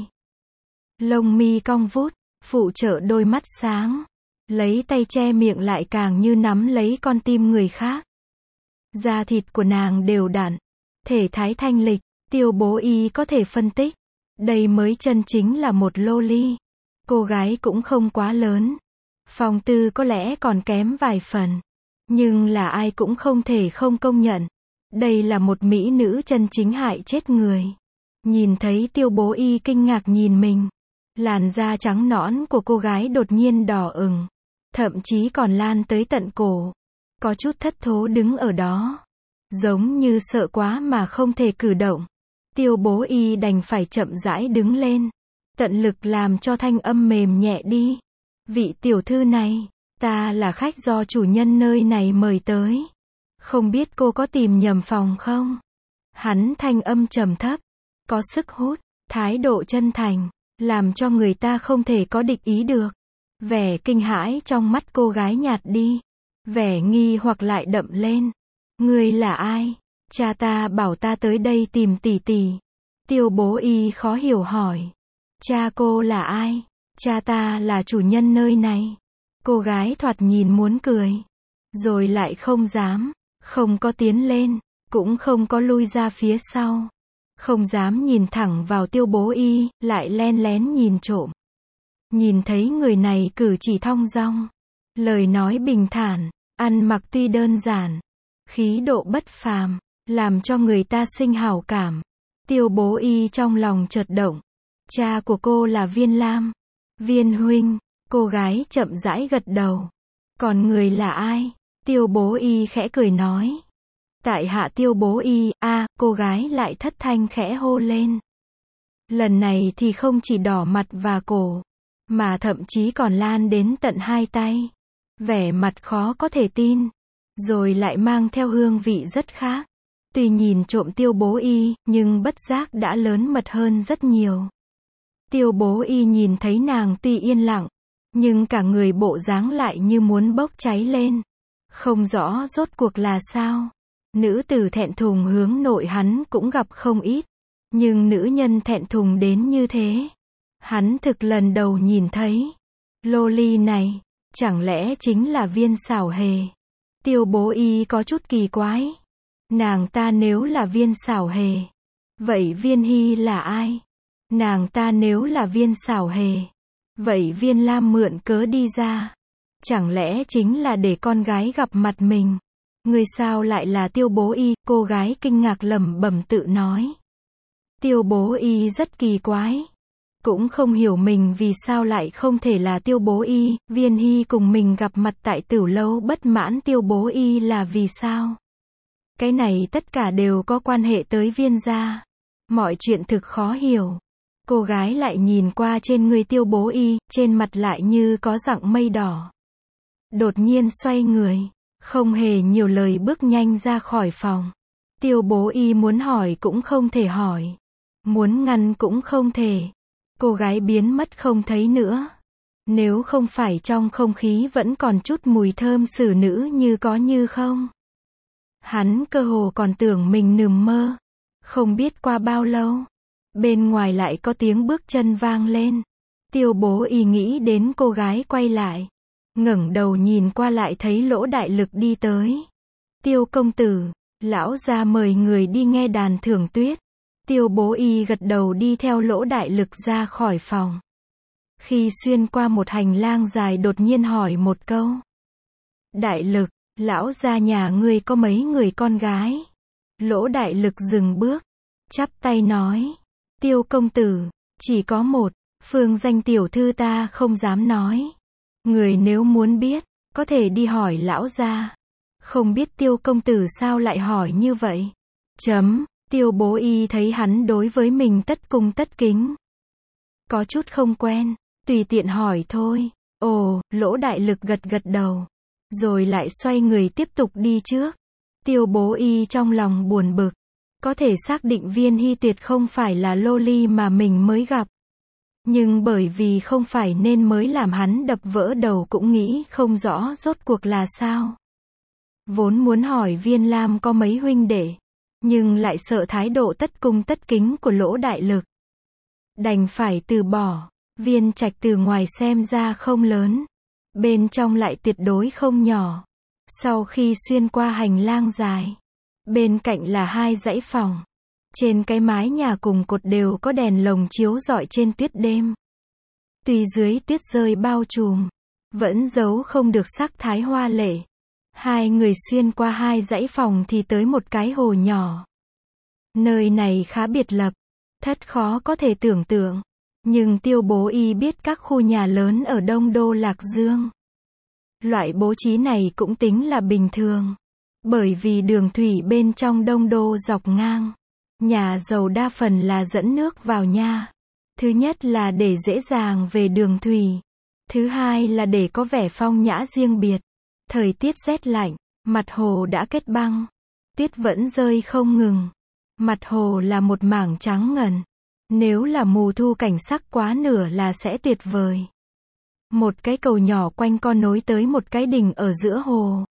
Lông mi cong vút, phụ trợ đôi mắt sáng. Lấy tay che miệng lại càng như nắm lấy con tim người khác. Da thịt của nàng đều đặn, thể thái thanh lịch. Tiêu Bố Y có thể phân tích, đây mới chân chính là một loli. Cô gái cũng không quá lớn, phong tư có lẽ còn kém vài phần, nhưng là ai cũng không thể không công nhận. Đây là một mỹ nữ chân chính hại chết người. Nhìn thấy Tiêu Bố Y kinh ngạc nhìn mình, làn da trắng nõn của cô gái đột nhiên đỏ ửng, thậm chí còn lan tới tận cổ. Có chút thất thố đứng ở đó, giống như sợ quá mà không thể cử động. Tiêu Bố Y đành phải chậm rãi đứng lên, tận lực làm cho thanh âm mềm nhẹ đi. Vị tiểu thư này, ta là khách do chủ nhân nơi này mời tới. Không biết cô có tìm nhầm phòng không? Hắn thanh âm trầm thấp, có sức hút, thái độ chân thành, làm cho người ta không thể có địch ý được. Vẻ kinh hãi trong mắt cô gái nhạt đi, vẻ nghi hoặc lại đậm lên. Ngươi là ai? Cha ta bảo ta tới đây tìm tỷ tỷ. Tiêu Bố Y khó hiểu hỏi. Cha cô là ai? Cha ta là chủ nhân nơi này. Cô gái thoạt nhìn muốn cười, rồi lại không dám, không có tiến lên, cũng không có lui ra phía sau. Không dám nhìn thẳng vào Tiêu Bố Y, lại len lén nhìn trộm. Nhìn thấy người này cử chỉ thong dong, lời nói bình thản, ăn mặc tuy đơn giản, khí độ bất phàm, làm cho người ta sinh hảo cảm. Tiêu Bố Y trong lòng chợt động. Cha của cô là Viên Lam. Viên huynh. Cô gái chậm rãi gật đầu. Còn người là ai? Tiêu Bố Y khẽ cười nói. Tại hạ Tiêu Bố Y. A, à, cô gái lại thất thanh khẽ hô lên. Lần này thì không chỉ đỏ mặt và cổ, mà thậm chí còn lan đến tận hai tay. Vẻ mặt khó có thể tin, rồi lại mang theo hương vị rất khác. Tuy nhìn trộm Tiêu Bố Y, nhưng bất giác đã lớn mật hơn rất nhiều. Tiêu Bố Y nhìn thấy nàng tuy yên lặng, nhưng cả người bộ dáng lại như muốn bốc cháy lên. Không rõ rốt cuộc là sao. Nữ tử thẹn thùng hướng nội hắn cũng gặp không ít, nhưng nữ nhân thẹn thùng đến như thế, hắn thực lần đầu nhìn thấy. Loli này, chẳng lẽ chính là Viên Xảo Hề? Tiêu Bố Y có chút kỳ quái. Nàng ta nếu là Viên Xảo Hề, vậy Viên Hy là ai? Nàng ta nếu là Viên Xảo Hề, vậy Viên Lam mượn cớ đi ra, chẳng lẽ chính là để con gái gặp mặt mình? Người sao lại là Tiêu Bố Y? Cô gái kinh ngạc lẩm bẩm tự nói. Tiêu Bố Y rất kỳ quái, cũng không hiểu mình vì sao lại không thể là Tiêu Bố Y. Viên Hy cùng mình gặp mặt tại Tửu Lâu bất mãn Tiêu Bố Y là vì sao? Cái này tất cả đều có quan hệ tới Viên gia. Mọi chuyện thực khó hiểu. Cô gái lại nhìn qua trên người Tiêu Bố Y, trên mặt lại như có dặng mây đỏ. Đột nhiên xoay người, không hề nhiều lời bước nhanh ra khỏi phòng. Tiêu Bố Y muốn hỏi cũng không thể hỏi, muốn ngăn cũng không thể. Cô gái biến mất không thấy nữa. Nếu không phải trong không khí vẫn còn chút mùi thơm xử nữ như có như không, hắn cơ hồ còn tưởng mình nằm mơ. Không biết qua bao lâu, bên ngoài lại có tiếng bước chân vang lên. Tiêu Bố Y nghĩ đến cô gái quay lại, ngẩng đầu nhìn qua lại thấy Lỗ Đại Lực đi tới. Tiêu công tử, lão gia mời người đi nghe đàn Thưởng Tuyết. Tiêu Bố Y gật đầu đi theo Lỗ Đại Lực ra khỏi phòng. Khi xuyên qua một hành lang dài đột nhiên hỏi một câu. Đại Lực, lão gia nhà ngươi có mấy người con gái? Lỗ Đại Lực dừng bước, chắp tay nói. Tiêu công tử, chỉ có một, phương danh tiểu thư ta không dám nói. Người nếu muốn biết, có thể đi hỏi lão gia. Không biết Tiêu công tử sao lại hỏi như vậy. Chấm, Tiêu bố y thấy hắn đối với mình tất cung tất kính. Có chút không quen, tùy tiện hỏi thôi. Ồ, Lỗ Đại Lực gật gật đầu. Rồi lại xoay người tiếp tục đi trước. Tiêu bố y trong lòng buồn bực. Có thể xác định Viên Hy tuyệt không phải là loli mà mình mới gặp. Nhưng bởi vì không phải nên mới làm hắn đập vỡ đầu cũng nghĩ không rõ rốt cuộc là sao. Vốn muốn hỏi Viên Lam có mấy huynh đệ, nhưng lại sợ thái độ tất cung tất kính của Lỗ Đại Lực. Đành phải từ bỏ. Viên Trạch từ ngoài xem ra không lớn, bên trong lại tuyệt đối không nhỏ. Sau khi xuyên qua hành lang dài, bên cạnh là hai dãy phòng. Trên cái mái nhà cùng cột đều có đèn lồng chiếu rọi trên tuyết đêm. Tuy dưới tuyết rơi bao trùm, vẫn giấu không được sắc thái hoa lệ. Hai người xuyên qua hai dãy phòng thì tới một cái hồ nhỏ. Nơi này khá biệt lập, thất khó có thể tưởng tượng. Nhưng Tiêu bố y biết các khu nhà lớn ở Đông Đô Lạc Dương. Loại bố trí này cũng tính là bình thường. Bởi vì đường thủy bên trong Đông Đô dọc ngang. Nhà giàu đa phần là dẫn nước vào nha. Thứ nhất là để dễ dàng về đường thủy. Thứ hai là để có vẻ phong nhã riêng biệt. Thời tiết rét lạnh, mặt hồ đã kết băng. Tuyết vẫn rơi không ngừng. Mặt hồ là một mảng trắng ngần. Nếu là mùa thu cảnh sắc quá nửa là sẽ tuyệt vời. Một cái cầu nhỏ quanh co nối tới một cái đình ở giữa hồ.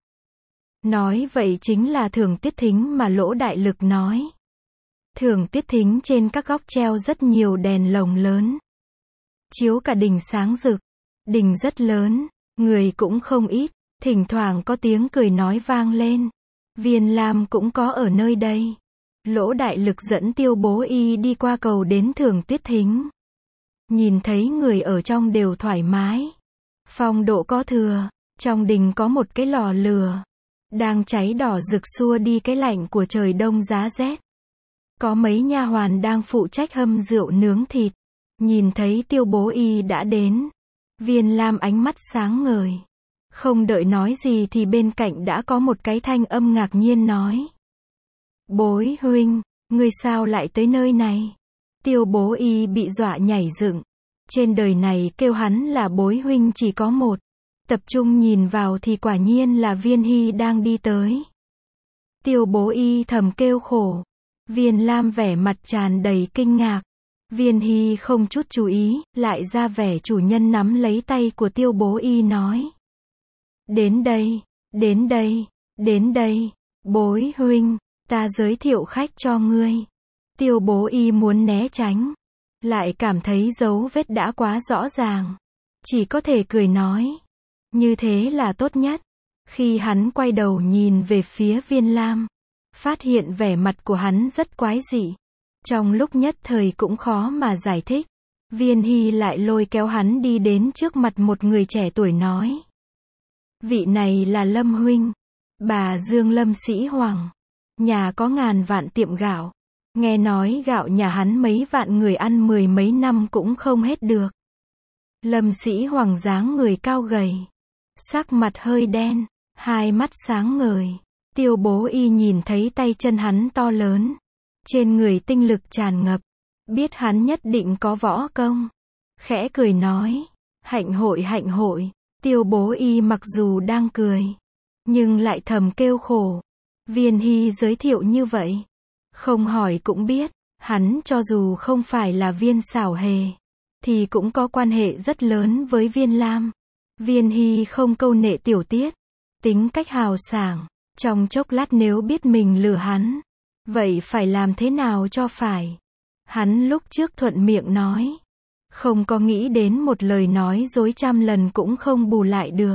Nói vậy chính là Thường Tiết Thính mà Lỗ Đại Lực nói. Thường Tiết Thính trên các góc treo rất nhiều đèn lồng lớn. Chiếu cả đình sáng rực. Đình rất lớn, người cũng không ít, thỉnh thoảng có tiếng cười nói vang lên. Viên Lam cũng có ở nơi đây. Lỗ Đại Lực dẫn Tiêu bố y đi qua cầu đến Thường Tiết Thính. Nhìn thấy người ở trong đều thoải mái. Phong độ có thừa, trong đình có một cái lò lửa. Đang cháy đỏ rực xua đi cái lạnh của trời đông giá rét. Có mấy nha hoàn đang phụ trách hâm rượu nướng thịt. Nhìn thấy Tiêu bố y đã đến. Viên Lam ánh mắt sáng ngời. Không đợi nói gì thì bên cạnh đã có một cái thanh âm ngạc nhiên nói. Bối huynh, ngươi sao lại tới nơi này? Tiêu bố y bị dọa nhảy dựng. Trên đời này kêu hắn là bối huynh chỉ có một. Tập trung nhìn vào thì quả nhiên là Viên Hy đang đi tới. Tiêu bố y thầm kêu khổ. Viên Lam vẻ mặt tràn đầy kinh ngạc. Viên Hy không chút chú ý, lại ra vẻ chủ nhân nắm lấy tay của Tiêu bố y nói. Đến đây, đến đây, đến đây, bối huynh, ta giới thiệu khách cho ngươi. Tiêu bố y muốn né tránh, lại cảm thấy dấu vết đã quá rõ ràng. Chỉ có thể cười nói. Như thế là tốt nhất. Khi hắn quay đầu nhìn về phía Viên Lam, phát hiện vẻ mặt của hắn rất quái dị. Trong lúc nhất thời cũng khó mà giải thích. Viên Hy lại lôi kéo hắn đi đến trước mặt một người trẻ tuổi nói. Vị này là Lâm huynh, bà Dương Lâm Sĩ Hoàng. Nhà có ngàn vạn tiệm gạo. Nghe nói gạo nhà hắn mấy vạn người ăn mười mấy năm cũng không hết được. Lâm Sĩ Hoàng dáng người cao gầy, sắc mặt hơi đen, hai mắt sáng ngời. Tiêu bố y nhìn thấy tay chân hắn to lớn, trên người tinh lực tràn ngập, biết hắn nhất định có võ công. Khẽ cười nói, hạnh hội hạnh hội. Tiêu bố y mặc dù đang cười, nhưng lại thầm kêu khổ. Viên Hy giới thiệu như vậy, không hỏi cũng biết, hắn cho dù không phải là Viên Xảo Hề, thì cũng có quan hệ rất lớn với Viên Lam. Viên Hy không câu nệ tiểu tiết, tính cách hào sảng, trong chốc lát nếu biết mình lừa hắn, vậy phải làm thế nào cho phải. Hắn lúc trước thuận miệng nói, không có nghĩ đến một lời nói dối trăm lần cũng không bù lại được.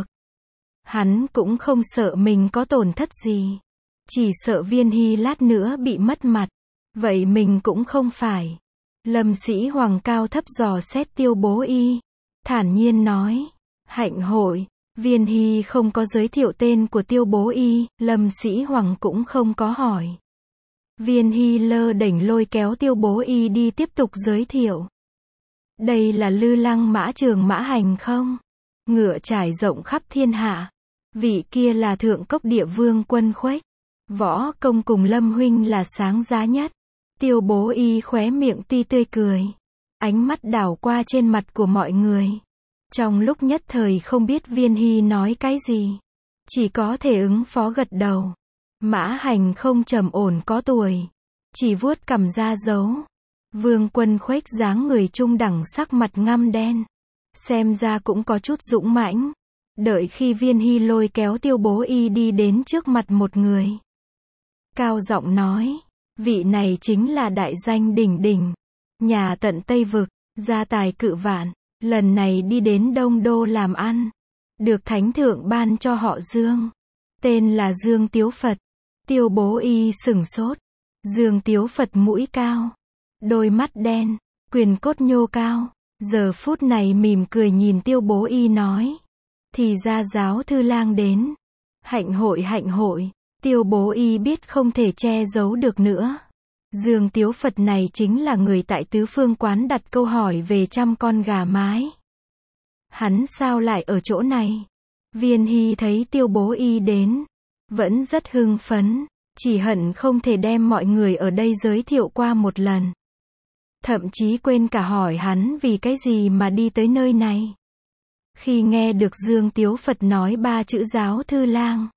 Hắn cũng không sợ mình có tổn thất gì, chỉ sợ Viên Hy lát nữa bị mất mặt. Vậy mình cũng không phải. Lâm Sĩ Hoàng cao thấp dò xét Tiêu bố y, thản nhiên nói, hạnh hội. Viên Hy không có giới thiệu tên của Tiêu bố y, Lâm Sĩ Hoàng cũng không có hỏi. Viên Hy lơ đễnh lôi kéo Tiêu bố y đi tiếp tục giới thiệu. Đây là Lư Lăng Mã Trường Mã Hành không? ngựa trải rộng khắp thiên hạ. Vị kia là thượng cốc địa vương Quân Khuếch. Võ công cùng Lâm huynh là sáng giá nhất. Tiêu Bố Y khóe miệng tuy tươi cười. Ánh mắt đảo qua trên mặt của mọi người. Trong lúc nhất thời không biết Viên Hy nói cái gì. Chỉ có thể ứng phó gật đầu. Mã Hành không trầm ổn có tuổi. Chỉ vuốt cằm ra dấu. Vương Quân Khuếch dáng người trung đẳng, sắc mặt ngăm đen. Xem ra cũng có chút dũng mãnh. Đợi khi Viên Hy lôi kéo Tiêu Bố Y đi đến trước mặt một người. Cao giọng nói. Vị này chính là đại danh đỉnh đỉnh. Nhà tận Tây Vực, gia tài cự vạn. Lần này đi đến Đông Đô làm ăn. Được Thánh Thượng ban cho họ Dương. Tên là Dương Tiếu Phật. Tiêu Bố Y sửng sốt. Dương Tiếu Phật mũi cao. Đôi mắt đen. Quyền cốt nhô cao. Giờ phút này mỉm cười nhìn Tiêu Bố Y nói. Thì ra giáo thư lang đến. Hạnh hội hạnh hội. Tiêu Bố Y biết không thể che giấu được nữa. Dương Tiếu Phật này chính là người tại Tứ Phương Quán đặt câu hỏi về trăm con gà mái. Hắn sao lại ở chỗ này? Viên Hy thấy Tiêu Bố Y đến. Vẫn rất hưng phấn. Chỉ hận không thể đem mọi người ở đây giới thiệu qua một lần. Thậm chí quên cả hỏi hắn vì cái gì mà đi tới nơi này. Khi nghe được Dương Tiếu Phật nói ba chữ giáo thư lang.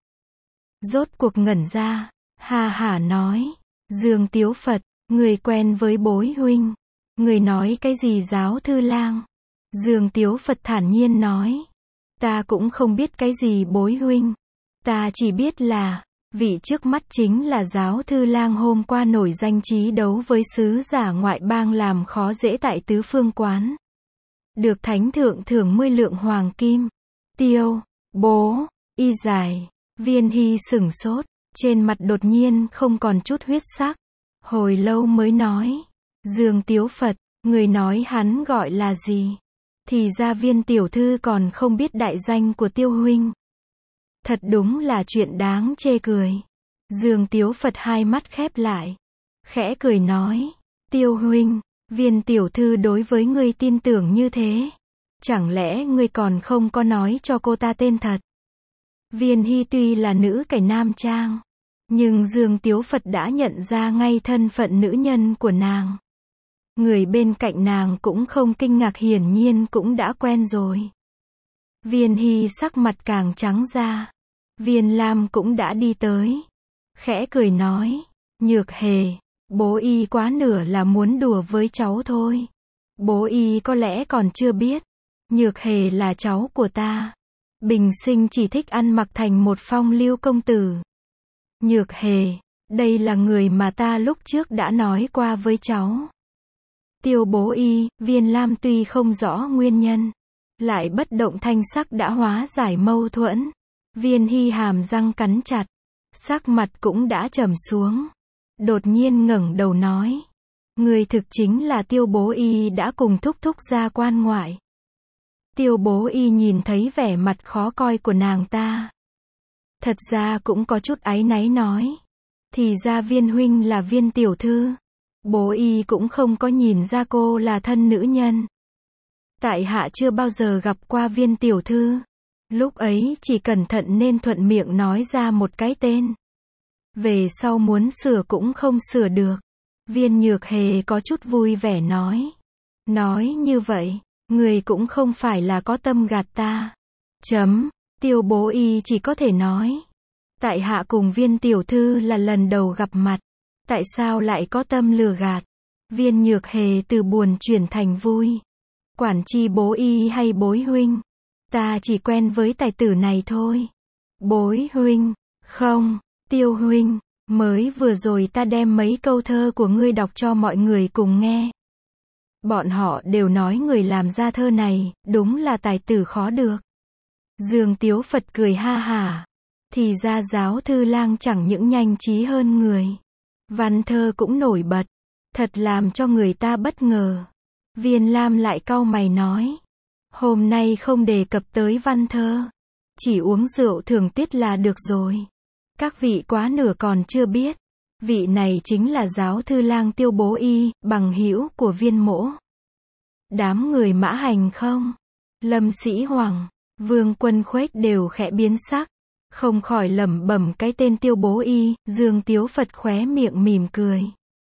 Rốt cuộc ngẩn ra. Ha hả nói. Dương Tiếu Phật, người quen với Bối huynh. Người nói cái gì giáo thư lang? Dương Tiếu Phật thản nhiên nói. Ta cũng không biết cái gì Bối huynh. Ta chỉ biết là, vị trước mắt chính là giáo thư lang hôm qua nổi danh chí đấu với sứ giả ngoại bang làm khó dễ tại Tứ Phương Quán. Được Thánh Thượng thưởng mươi lượng hoàng kim. Tiêu, Bố, Y giải. Viên Hy sửng sốt. Trên mặt đột nhiên không còn chút huyết sắc. Hồi lâu mới nói. Dương Tiếu Phật, người nói hắn gọi là gì? Thì ra Viên tiểu thư còn không biết đại danh của Tiêu huynh. Thật đúng là chuyện đáng chê cười. Dương Tiếu Phật hai mắt khép lại. Khẽ cười nói. Tiêu huynh, Viên tiểu thư đối với ngươi tin tưởng như thế. Chẳng lẽ ngươi còn không có nói cho cô ta tên thật? Viên Hy tuy là nữ cải nam trang. Nhưng Dương Tiếu Phật đã nhận ra ngay thân phận nữ nhân của nàng. Người bên cạnh nàng cũng không kinh ngạc, hiển nhiên cũng đã quen rồi. Viên Hy sắc mặt càng trắng ra. Viên Lam cũng đã đi tới. Khẽ cười nói. Nhược Hề, Bố Y quá nửa là muốn đùa với cháu thôi. Bố Y có lẽ còn chưa biết. Nhược Hề là cháu của ta. Bình sinh chỉ thích ăn mặc thành một phong lưu công tử. Nhược Hề, đây là người mà ta lúc trước đã nói qua với cháu. Tiêu Bố Y, Viên Lam tuy không rõ nguyên nhân, lại bất động thanh sắc đã hóa giải mâu thuẫn. Viên Hy hàm răng cắn chặt, sắc mặt cũng đã trầm xuống. Đột nhiên ngẩng đầu nói. Người thực chính là Tiêu Bố Y đã cùng thúc thúc ra quan ngoại. Tiêu Bố Y nhìn thấy vẻ mặt khó coi của nàng ta. Thật ra cũng có chút áy náy nói. Thì ra Viên huynh là Viên tiểu thư. Bố Y cũng không có nhìn ra cô là thân nữ nhân. Tại hạ chưa bao giờ gặp qua Viên tiểu thư. Lúc ấy chỉ cẩn thận nên thuận miệng nói ra một cái tên. Về sau muốn sửa cũng không sửa được. Viên Nhược Hề có chút vui vẻ nói. Nói như vậy, người cũng không phải là có tâm gạt ta. Chấm. Tiêu Bố Y chỉ có thể nói. Tại hạ cùng Viên tiểu thư là lần đầu gặp mặt. Tại sao lại có tâm lừa gạt? Viên Nhược Hề từ buồn chuyển thành vui. Quản chi Bố Y hay Bối huynh. Ta chỉ quen với tài tử này thôi. Bối huynh. Không, Tiêu huynh. Mới vừa rồi ta đem mấy câu thơ của ngươi đọc cho mọi người cùng nghe. Bọn họ đều nói người làm ra thơ này, đúng là tài tử khó được. Dương Tiếu Phật cười ha hả. Thì ra giáo thư lang chẳng những nhanh trí hơn người. Văn thơ cũng nổi bật. Thật làm cho người ta bất ngờ. Viên Lam lại cau mày nói. Hôm nay không đề cập tới văn thơ. Chỉ uống rượu thường tiết là được rồi. Các vị quá nửa còn chưa biết. Vị này chính là giáo thư lang Tiêu Bố Y, bằng hữu của Viên mỗ. Đám người Mã Hành không? Lâm Sĩ Hoàng, Vương Quân Khuếch đều khẽ biến sắc, không khỏi lẩm bẩm cái tên Tiêu Bố Y. Dương Tiếu Phật khóe miệng mỉm cười,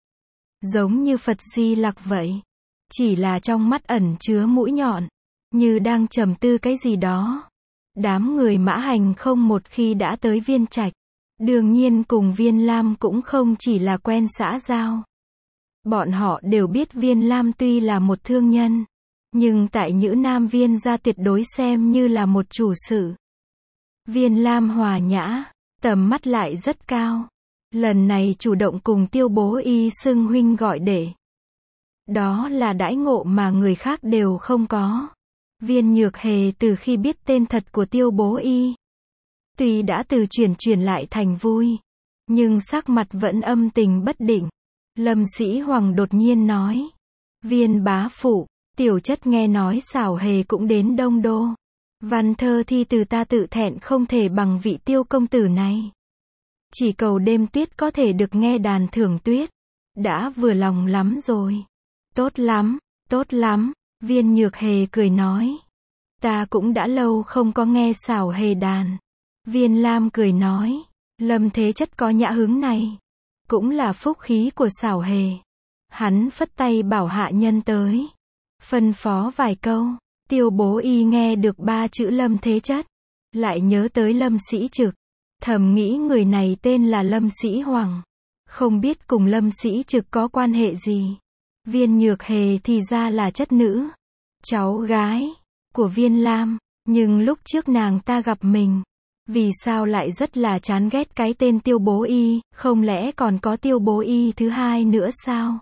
giống như Phật Di Lặc vậy, chỉ là trong mắt ẩn chứa mũi nhọn, như đang trầm tư cái gì đó. Đám người Mã Hành không một khi đã tới Viên Trạch, đương nhiên cùng Viên Lam cũng không chỉ là quen xã giao. Bọn họ đều biết Viên Lam tuy là một thương nhân, nhưng tại Nhữ Nam Viên gia tuyệt đối xem như là một chủ sự. Viên Lam hòa nhã, tầm mắt lại rất cao. Lần này chủ động cùng Tiêu Bố Y xưng huynh gọi đệ. Đó là đãi ngộ mà người khác đều không có. Viên Nhược Hề từ khi biết tên thật của Tiêu Bố Y, tuy đã từ chuyển chuyển lại thành vui, nhưng sắc mặt vẫn âm tình bất định. Lâm Sĩ Hoàng đột nhiên nói, Viên bá phụ, tiểu chất nghe nói Xảo Hề cũng đến Đông Đô. Văn thơ thi từ ta tự thẹn không thể bằng vị Tiêu công tử này. Chỉ cầu đêm tuyết có thể được nghe đàn thưởng tuyết, đã vừa lòng lắm rồi. Tốt lắm, tốt lắm, Viên Nhược Hề cười nói. Ta cũng đã lâu không có nghe Xảo Hề đàn. Viên Lam cười nói, Lâm Thế Chất có nhã hứng này, cũng là phúc khí của Xảo Hề. Hắn phất tay bảo hạ nhân tới, phân phó vài câu. Tiêu Bố Y nghe được ba chữ Lâm Thế Chất, lại nhớ tới Lâm Sĩ Trực, thầm nghĩ người này tên là Lâm Sĩ Hoàng, không biết cùng Lâm Sĩ Trực có quan hệ gì. Viên Nhược Hề thì ra là chất nữ, cháu gái của Viên Lam, nhưng lúc trước nàng ta gặp mình, vì sao lại rất là chán ghét cái tên Tiêu Bố Y, không lẽ còn có Tiêu Bố Y thứ hai nữa sao?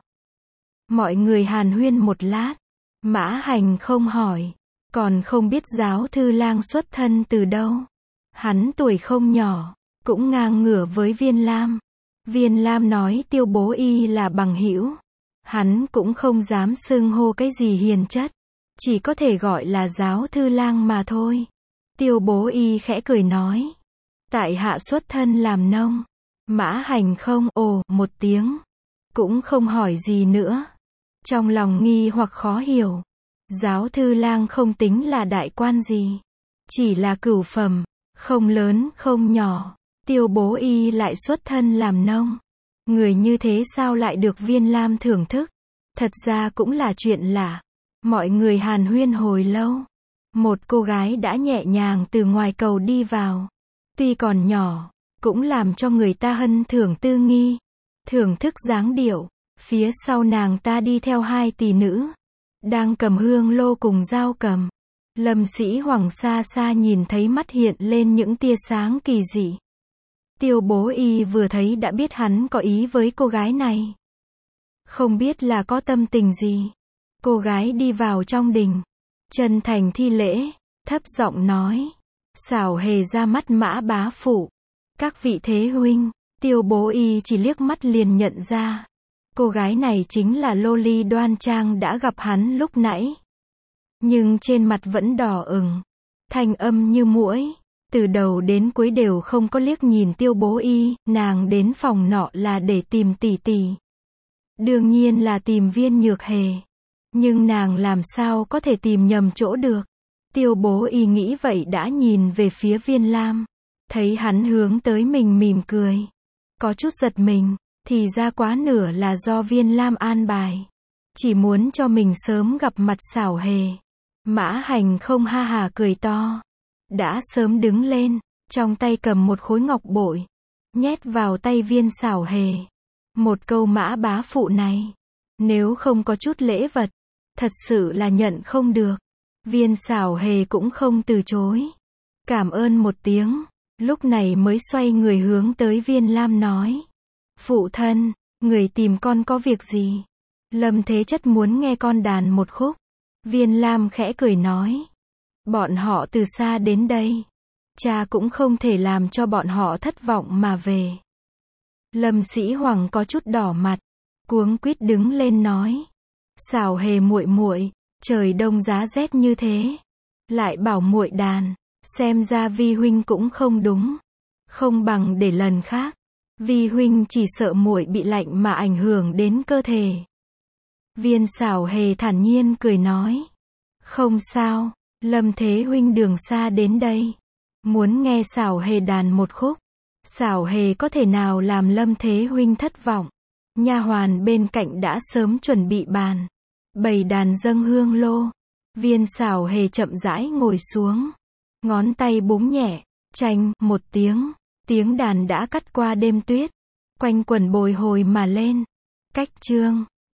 Mọi người hàn huyên một lát, Mã Hành không hỏi, còn không biết giáo thư lang xuất thân từ đâu. Hắn tuổi không nhỏ, cũng ngang ngửa với Viên Lam. Viên Lam nói Tiêu Bố Y là bằng hữu, hắn cũng không dám xưng hô cái gì hiền chất, chỉ có thể gọi là giáo thư lang mà thôi. Tiêu Bố Y khẽ cười nói, tại hạ xuất thân làm nông. Mã Hành không ồ một tiếng, cũng không hỏi gì nữa. Trong lòng nghi hoặc khó hiểu, giáo thư lang không tính là đại quan gì, chỉ là cửu phẩm, không lớn không nhỏ. Tiêu Bố Y lại xuất thân làm nông, người như thế sao lại được Viên Lam thưởng thức? Thật ra cũng là chuyện lạ. Mọi người hàn huyên hồi lâu, một cô gái đã nhẹ nhàng từ ngoài cầu đi vào, tuy còn nhỏ, cũng làm cho người ta hân thưởng tư nghi, thưởng thức dáng điệu. Phía sau nàng ta đi theo hai tỷ nữ, đang cầm hương lô cùng dao cầm. Lâm Sĩ Hoàng xa xa nhìn thấy mắt hiện lên những tia sáng kỳ dị. Tiêu Bố Y vừa thấy đã biết hắn có ý với cô gái này. Không biết là có tâm tình gì. Cô gái đi vào trong đình, chân thành thi lễ, thấp giọng nói, Xảo Hề ra mắt Mã bá phụ, các vị thế huynh. Tiêu Bố Y chỉ liếc mắt liền nhận ra, cô gái này chính là Loli đoan trang đã gặp hắn lúc nãy. Nhưng trên mặt vẫn đỏ ửng, thanh âm như muỗi, từ đầu đến cuối đều không có liếc nhìn Tiêu Bố Y. Nàng đến phòng nọ là để tìm tỷ tỷ, đương nhiên là tìm Viên Nhược Hề, nhưng nàng làm sao có thể tìm nhầm chỗ được. Tiêu Bố Y nghĩ vậy đã nhìn về phía Viên Lam, thấy hắn hướng tới mình mỉm cười, có chút giật mình, thì ra quá nửa là do Viên Lam an bài, chỉ muốn cho mình sớm gặp mặt Xảo Hề. Mã Hành không ha hà cười to, đã sớm đứng lên, trong tay cầm một khối ngọc bội, nhét vào tay Viên Xảo Hề. Một câu Mã bá phụ này, nếu không có chút lễ vật, thật sự là nhận không được. Viên Xảo Hề cũng không từ chối, cảm ơn một tiếng, lúc này mới xoay người hướng tới Viên Lam nói, phụ thân, người tìm con có việc gì? Lâm Thế Chất muốn nghe con đàn một khúc. Viên Lam khẽ cười nói, bọn họ từ xa đến đây, cha cũng không thể làm cho bọn họ thất vọng mà về. Lâm Sĩ Hoàng có chút đỏ mặt, cuống quýt đứng lên nói, Xảo Hề muội muội, trời đông giá rét như thế, lại bảo muội đàn, xem ra Vi huynh cũng không đúng, không bằng để lần khác. Vi huynh chỉ sợ muội bị lạnh mà ảnh hưởng đến cơ thể. Viên Xảo Hề thản nhiên cười nói, không sao, Lâm Thế huynh đường xa đến đây, muốn nghe Xảo Hề đàn một khúc. Xảo Hề có thể nào làm Lâm Thế huynh thất vọng. Nha hoàn bên cạnh đã sớm chuẩn bị bàn, bày đàn dâng hương lô. Viên Xảo Hề chậm rãi ngồi xuống, ngón tay búng nhẹ, chành một tiếng, tiếng đàn đã cắt qua đêm tuyết, quanh quẩn bồi hồi mà lên. Cách chương